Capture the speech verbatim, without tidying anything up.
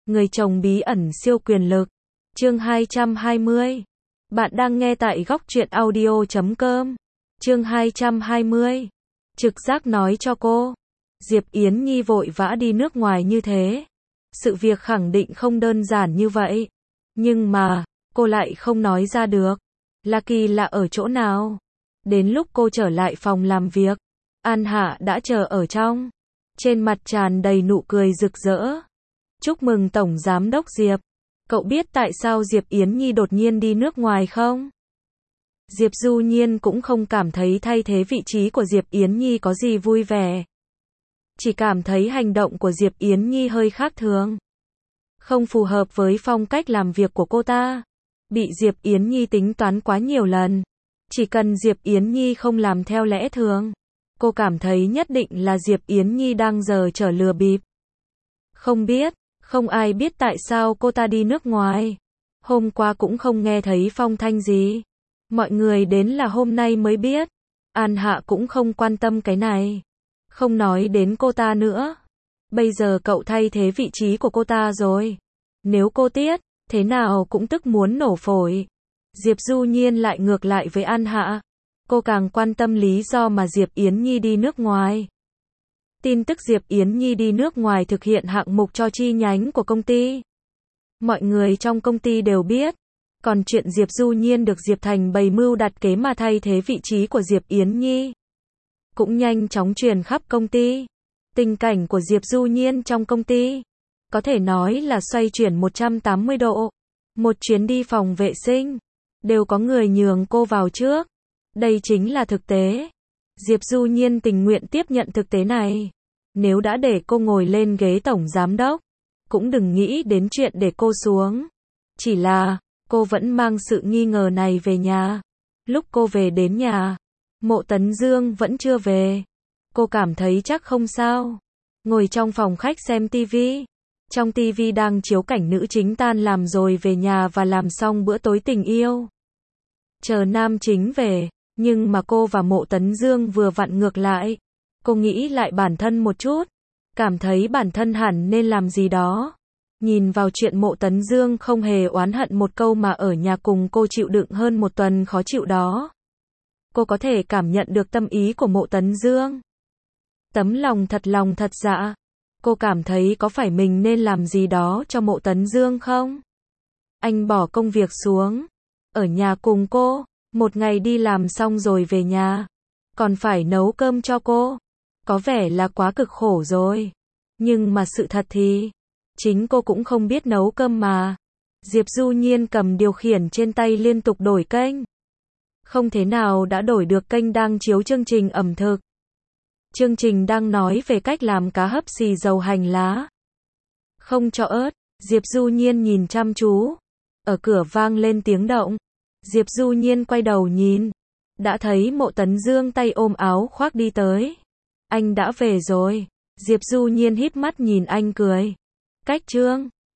Người chồng bí ẩn siêu quyền lực. Chương hai trăm hai mươi. Bạn đang nghe tại góc truyện audio chấm com. Chương hai trăm hai mươi. Trực giác nói cho cô. Diệp Yến Nhi vội vã đi nước ngoài như thế. Sự việc khẳng định không đơn giản như vậy. Nhưng mà, cô lại không nói ra được. Là kỳ lạ ở chỗ nào? Đến lúc cô trở lại phòng làm việc, An Hạ đã chờ ở trong. Trên mặt tràn đầy nụ cười rực rỡ. Chúc mừng Tổng Giám đốc Diệp. Cậu biết tại sao Diệp Yến Nhi đột nhiên đi nước ngoài không? Diệp Du Nhiên cũng không cảm thấy thay thế vị trí của Diệp Yến Nhi có gì vui vẻ. Chỉ cảm thấy hành động của Diệp Yến Nhi hơi khác thường. Không phù hợp với phong cách làm việc của cô ta. Bị Diệp Yến Nhi tính toán quá nhiều lần. Chỉ cần Diệp Yến Nhi không làm theo lẽ thường, cô cảm thấy nhất định là Diệp Yến Nhi đang giở trò lừa bịp. Không biết, không ai biết tại sao cô ta đi nước ngoài. Hôm qua cũng không nghe thấy phong thanh gì. Mọi người đến là hôm nay mới biết. An Hạ cũng không quan tâm cái này. Không nói đến cô ta nữa. Bây giờ cậu thay thế vị trí của cô ta rồi. Nếu cô tiết, thế nào cũng tức muốn nổ phổi. Diệp Du Nhiên lại ngược lại với An Hạ. Cô càng quan tâm lý do mà Diệp Yến Nhi đi nước ngoài. Tin tức Diệp Yến Nhi đi nước ngoài thực hiện hạng mục cho chi nhánh của công ty. Mọi người trong công ty đều biết. Còn chuyện Diệp Du Nhiên được Diệp Thành bày mưu đặt kế mà thay thế vị trí của Diệp Yến Nhi cũng nhanh chóng truyền khắp công ty. Tình cảnh của Diệp Du Nhiên trong công ty có thể nói là xoay chuyển một trăm tám mươi độ. Một chuyến đi phòng vệ sinh đều có người nhường cô vào trước. Đây chính là thực tế. Diệp Du Nhiên tình nguyện tiếp nhận thực tế này. Nếu đã để cô ngồi lên ghế tổng giám đốc, cũng đừng nghĩ đến chuyện để cô xuống. Chỉ là, cô vẫn mang sự nghi ngờ này về nhà. Lúc cô về đến nhà, Mộ Tấn Dương vẫn chưa về. Cô cảm thấy chắc không sao. Ngồi trong phòng khách xem tivi. Trong tivi đang chiếu cảnh nữ chính tan làm rồi về nhà và làm xong bữa tối tình yêu. Chờ nam chính về, nhưng mà cô và Mộ Tấn Dương vừa vặn ngược lại. Cô nghĩ lại bản thân một chút, cảm thấy bản thân hẳn nên làm gì đó. Nhìn vào chuyện Mộ Tấn Dương không hề oán hận một câu mà ở nhà cùng cô chịu đựng hơn một tuần khó chịu đó. Cô có thể cảm nhận được tâm ý của Mộ Tấn Dương. Tấm lòng thật lòng thật dạ. Cô cảm thấy có phải mình nên làm gì đó cho Mộ Tấn Dương không? Anh bỏ công việc xuống, ở nhà cùng cô, một ngày đi làm xong rồi về nhà, còn phải nấu cơm cho cô. Có vẻ là quá cực khổ rồi. Nhưng mà sự thật thì, chính cô cũng không biết nấu cơm mà. Diệp Du Nhiên cầm điều khiển trên tay liên tục đổi kênh. Không thế nào đã đổi được kênh đang chiếu chương trình ẩm thực. Chương trình đang nói về cách làm cá hấp xì dầu hành lá. Không cho ớt. Diệp Du Nhiên nhìn chăm chú. Ở cửa vang lên tiếng động. Diệp Du Nhiên quay đầu nhìn. Đã thấy Mộ Tấn Dương tay ôm áo khoác đi tới. Anh đã về rồi. Diệp Du Nhiên híp mắt nhìn anh cười. Cách trương.